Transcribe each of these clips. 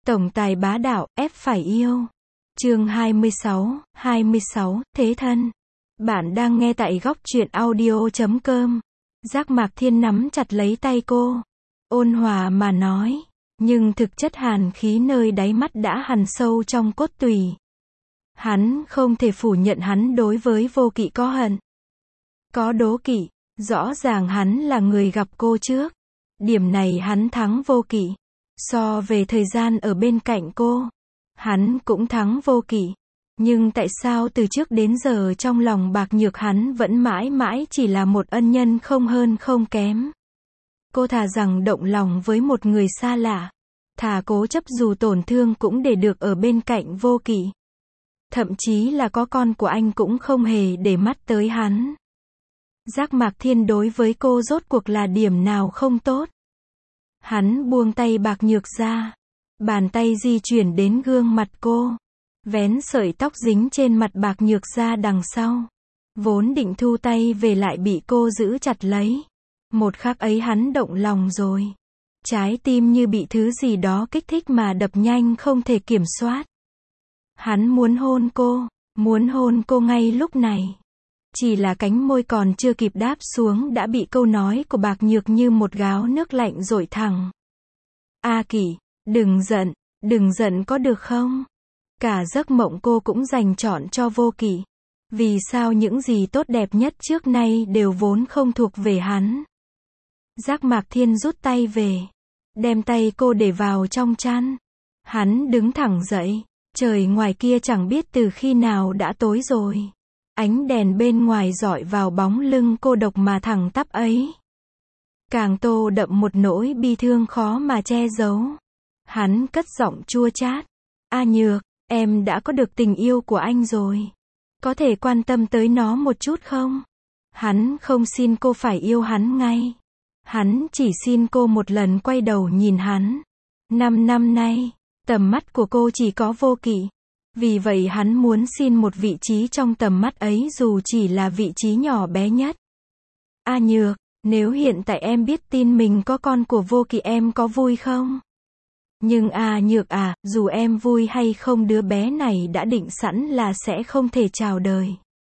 Tổng tài bá đạo, ép phải yêu. Chương 26, Thế thân. Bạn đang nghe tại góc truyện audio.com. Giác Mạc Thiên nắm chặt lấy tay cô. Ôn hòa mà nói. Nhưng thực chất hàn khí nơi đáy mắt đã hằn sâu trong cốt tủy. Hắn không thể phủ nhận hắn đối với Vô Kỵ có hận. Có đố kỵ. Rõ ràng hắn là người gặp cô trước. Điểm này hắn thắng Vô Kỵ. So về thời gian ở bên cạnh cô, hắn cũng thắng Vô Kỵ. Nhưng tại sao từ trước đến giờ trong lòng Bạc Nhược hắn vẫn mãi mãi chỉ là một ân nhân không hơn không kém. Cô thà rằng động lòng với một người xa lạ, thà cố chấp dù tổn thương cũng để được ở bên cạnh Vô Kỵ. Thậm chí là có con của anh cũng không hề để mắt tới hắn. Giác Mạc Thiên đối với cô rốt cuộc là điểm nào không tốt? Hắn buông tay Bạc Nhược ra. Bàn tay di chuyển đến gương mặt cô. Vén sợi tóc dính trên mặt Bạc Nhược ra đằng sau. Vốn định thu tay về lại bị cô giữ chặt lấy. Một khắc ấy hắn động lòng rồi. Trái tim như bị thứ gì đó kích thích mà đập nhanh không thể kiểm soát. Hắn muốn hôn cô ngay lúc này. Chỉ là cánh môi còn chưa kịp đáp xuống đã bị câu nói của Bạc Nhược như một gáo nước lạnh dội thẳng. A Kỷ, đừng giận có được không? Cả giấc mộng cô cũng dành trọn cho Vô Kỵ. Vì sao những gì tốt đẹp nhất trước nay đều vốn không thuộc về hắn? Giác Mạc Thiên rút tay về. Đem tay cô để vào trong chăn. Hắn đứng thẳng dậy. Trời ngoài kia chẳng biết từ khi nào đã tối rồi. Ánh đèn bên ngoài rọi vào bóng lưng cô độc mà thẳng tắp ấy. Càng tô đậm một nỗi bi thương khó mà che giấu. Hắn cất giọng chua chát. A Nhược, em đã có được tình yêu của anh rồi. Có thể quan tâm tới nó một chút không? Hắn không xin cô phải yêu hắn ngay. Hắn chỉ xin cô một lần quay đầu nhìn hắn. 5 năm nay, tầm mắt của cô chỉ có Vô Kỵ. Vì vậy hắn muốn xin một vị trí trong tầm mắt ấy dù chỉ là vị trí nhỏ bé nhất. A Nhược, nếu hiện tại em biết tin mình có con của Vô Kỵ em có vui không? Nhưng A Nhược à, dù em vui hay không đứa bé này đã định sẵn là sẽ không thể chào đời.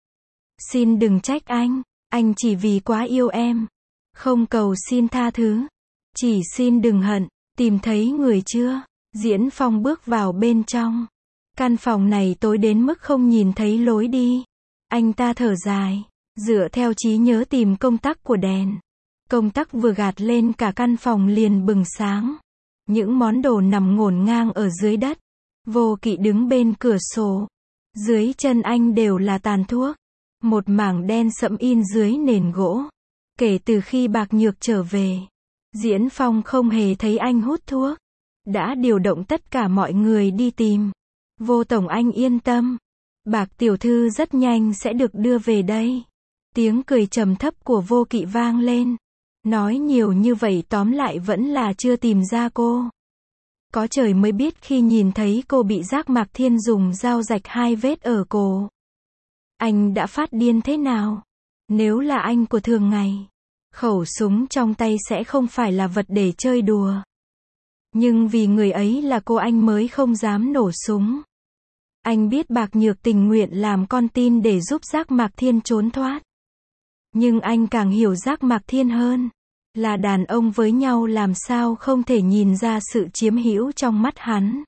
Xin đừng trách anh chỉ vì quá yêu em. Không cầu xin tha thứ. Chỉ xin đừng hận, tìm thấy người chưa? Diễn Phong bước vào bên trong. Căn phòng này tối đến mức không nhìn thấy lối đi. Anh ta thở dài, dựa theo trí nhớ tìm công tắc của đèn. Công tắc vừa gạt lên cả căn phòng liền bừng sáng. Những món đồ nằm ngổn ngang ở dưới đất. Vô Kỵ đứng bên cửa sổ. Dưới chân anh đều là tàn thuốc. Một mảng đen sẫm in dưới nền gỗ. Kể từ khi Bạc Nhược trở về, Diễn Phong không hề thấy anh hút thuốc. Đã điều động tất cả mọi người đi tìm. Vô tổng anh yên tâm. Bạc tiểu thư rất nhanh sẽ được đưa về đây. Tiếng cười trầm thấp của Vô Kỵ vang lên. Nói nhiều như vậy tóm lại vẫn là chưa tìm ra cô. Có trời mới biết khi nhìn thấy cô bị Giác Mạc Thiên dùng dao rạch 2 vết ở cổ. Anh đã phát điên thế nào? Nếu là anh của thường ngày, khẩu súng trong tay sẽ không phải là vật để chơi đùa. Nhưng vì người ấy là cô anh mới không dám nổ súng. Anh biết Bạc Nhược tình nguyện làm con tin để giúp Giác Mạc Thiên trốn thoát. Nhưng anh càng hiểu Giác Mạc Thiên hơn. Là đàn ông với nhau làm sao không thể nhìn ra sự chiếm hữu trong mắt hắn.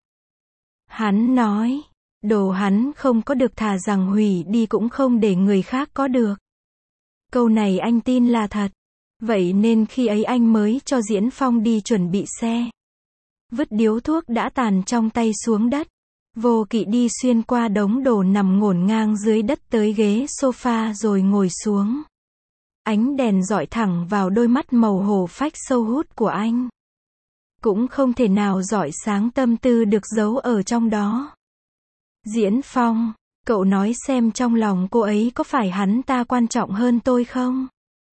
Hắn nói, đồ hắn không có được thà rằng hủy đi cũng không để người khác có được. Câu này anh tin là thật. Vậy nên khi ấy anh mới cho Diễn Phong đi chuẩn bị xe. Vứt điếu thuốc đã tàn trong tay xuống đất. Vô Kỵ đi xuyên qua đống đồ nằm ngổn ngang dưới đất tới ghế sofa rồi ngồi xuống. Ánh đèn rọi thẳng vào đôi mắt màu hổ phách sâu hút của anh. Cũng không thể nào rọi sáng tâm tư được giấu ở trong đó. Diễn Phong, cậu nói xem trong lòng cô ấy có phải hắn ta quan trọng hơn tôi không?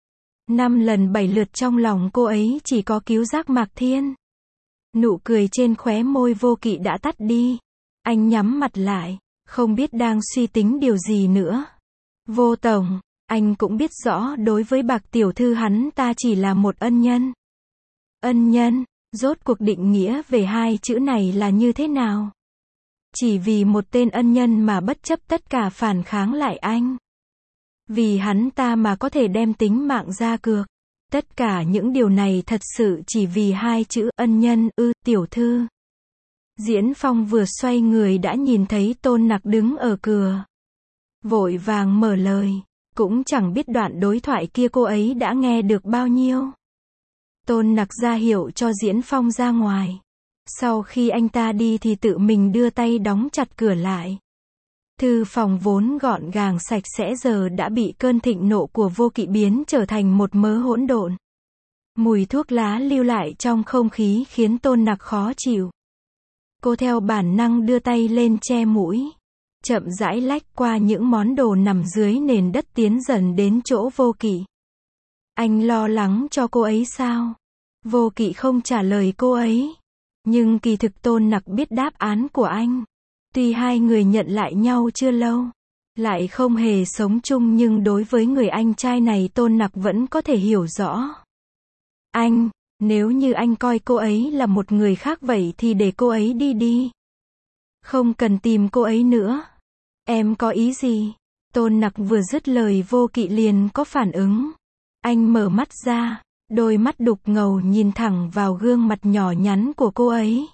5 lần 7 lượt trong lòng cô ấy chỉ có cứu Giác Mạc Thiên. Nụ cười trên khóe môi Vô Kỵ đã tắt đi. Anh nhắm mặt lại, không biết đang suy tính điều gì nữa. Vô tổng, anh cũng biết rõ đối với Bạc tiểu thư hắn ta chỉ là một ân nhân. Ân nhân, Rốt cuộc định nghĩa về hai chữ này là như thế nào? Chỉ vì một tên ân nhân mà bất chấp tất cả phản kháng lại anh. Vì hắn ta mà có thể đem tính mạng ra cược. Tất cả những điều này thật sự chỉ vì hai chữ ân nhân ư, tiểu thư. Diễn Phong vừa xoay người đã nhìn thấy Tôn Nặc đứng ở cửa. Vội vàng mở lời. Cũng chẳng biết đoạn đối thoại kia cô ấy đã nghe được bao nhiêu. Tôn Nặc ra hiệu cho Diễn Phong ra ngoài. Sau khi anh ta đi thì tự mình đưa tay đóng chặt cửa lại. Thư phòng vốn gọn gàng sạch sẽ giờ đã bị cơn thịnh nộ của Vô Kỵ biến trở thành một mớ hỗn độn. Mùi thuốc lá lưu lại trong không khí khiến Tôn Nặc khó chịu. Cô theo bản năng đưa tay lên che mũi. Chậm rãi lách qua những món đồ nằm dưới nền đất tiến dần đến chỗ Vô Kỵ. Anh lo lắng cho cô ấy sao? Vô Kỵ không trả lời cô ấy. Nhưng kỳ thực Tôn Nặc biết đáp án của anh. Tuy hai người nhận lại nhau chưa lâu, lại không hề sống chung nhưng đối với người anh trai này Tôn Nặc vẫn có thể hiểu rõ. Anh, nếu như anh coi cô ấy là một người khác vậy thì để cô ấy đi đi. Không cần tìm cô ấy nữa. Em có ý gì? Tôn Nặc vừa dứt lời Vô Kỵ liền có phản ứng. Anh mở mắt ra, đôi mắt đục ngầu nhìn thẳng vào gương mặt nhỏ nhắn của cô ấy.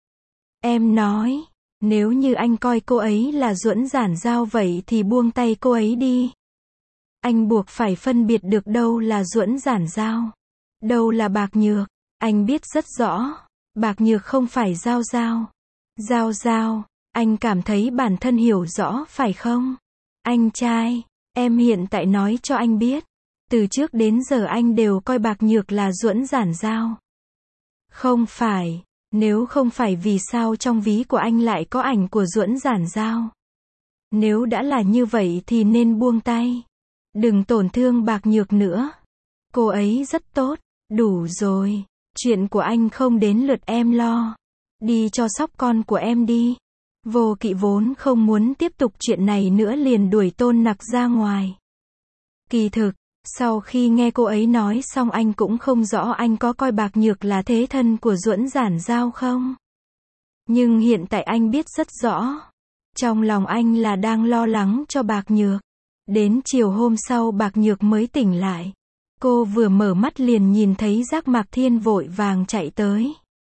Em nói, nếu như anh coi cô ấy là Duẫn Giản Giao vậy thì buông tay cô ấy đi. Anh buộc phải phân biệt được đâu là Duẫn Giản Giao, đâu là Bạc Nhược. Anh biết rất rõ, Bạc Nhược không phải Giao Giao. Giao Giao, anh cảm thấy bản thân hiểu rõ phải không? Anh trai, em hiện tại nói cho anh biết. Từ trước đến giờ anh đều coi Bạc Nhược là Duẫn Giản Giao. Không phải, nếu không phải vì sao trong ví của anh lại có ảnh của Duẫn Giản Giao. Nếu đã là như vậy thì nên buông tay. Đừng tổn thương Bạc Nhược nữa. Cô ấy rất tốt, đủ rồi. Chuyện của anh không đến lượt em lo. Đi cho sóc con của em đi. Vô Kỵ vốn không muốn tiếp tục chuyện này nữa liền đuổi Tôn Nặc ra ngoài. Kỳ thực, sau khi nghe cô ấy nói xong anh cũng không rõ anh có coi Bạc Nhược là thế thân của Duẫn Giản Giao không. Nhưng hiện tại anh biết rất rõ. Trong lòng anh là đang lo lắng cho Bạc Nhược. Đến chiều hôm sau Bạc Nhược mới tỉnh lại. Cô vừa mở mắt liền nhìn thấy Giác Mạc Thiên vội vàng chạy tới.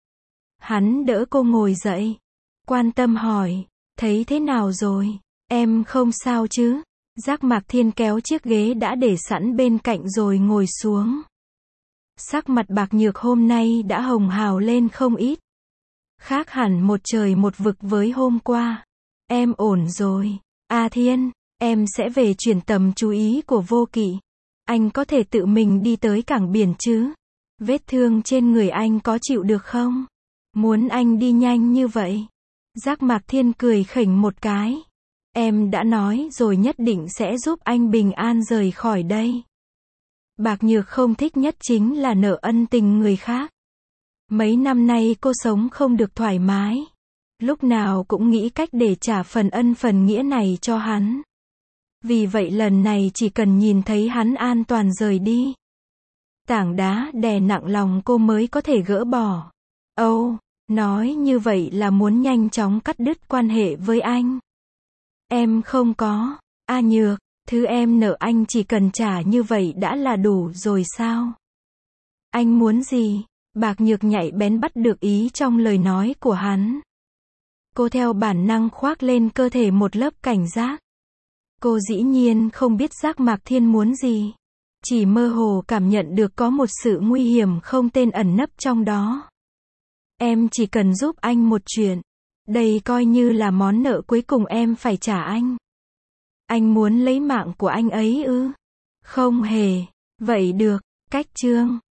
Hắn đỡ cô ngồi dậy. Quan tâm hỏi, thấy thế nào rồi? Em không sao chứ? Giác Mạc Thiên kéo chiếc ghế đã để sẵn bên cạnh rồi ngồi xuống. Sắc mặt Bạc Nhược hôm nay đã hồng hào lên không ít. Khác hẳn một trời một vực với hôm qua. Em ổn rồi. A Thiên, em sẽ về chuyển tầm chú ý của Vô Kỵ. Anh có thể tự mình đi tới cảng biển chứ? Vết thương trên người anh có chịu được không? Muốn anh đi nhanh như vậy? Giác Mạc Thiên cười khỉnh một cái. Em đã nói rồi nhất định sẽ giúp anh bình an rời khỏi đây. Bạc Nhược không thích nhất chính là nợ ân tình người khác. Mấy năm nay cô sống không được thoải mái. Lúc nào cũng nghĩ cách để trả phần ân phần nghĩa này cho hắn. Vì vậy lần này chỉ cần nhìn thấy hắn an toàn rời đi. Tảng đá đè nặng lòng cô mới có thể gỡ bỏ. Âu, nói như vậy là muốn nhanh chóng cắt đứt quan hệ với anh. Em không có. A Nhược, thứ em nợ anh chỉ cần trả như vậy đã là đủ rồi sao? Anh muốn gì? Bạc Nhược nhạy bén bắt được ý trong lời nói của hắn. Cô theo bản năng khoác lên cơ thể một lớp cảnh giác. Cô dĩ nhiên không biết Giác Mạc Thiên muốn gì. Chỉ mơ hồ cảm nhận được có một sự nguy hiểm không tên ẩn nấp trong đó. Em chỉ cần giúp anh một chuyện. Đây coi như là món nợ cuối cùng em phải trả anh. Anh muốn lấy mạng của anh ấy ư? Không hề. Vậy được, cách chương.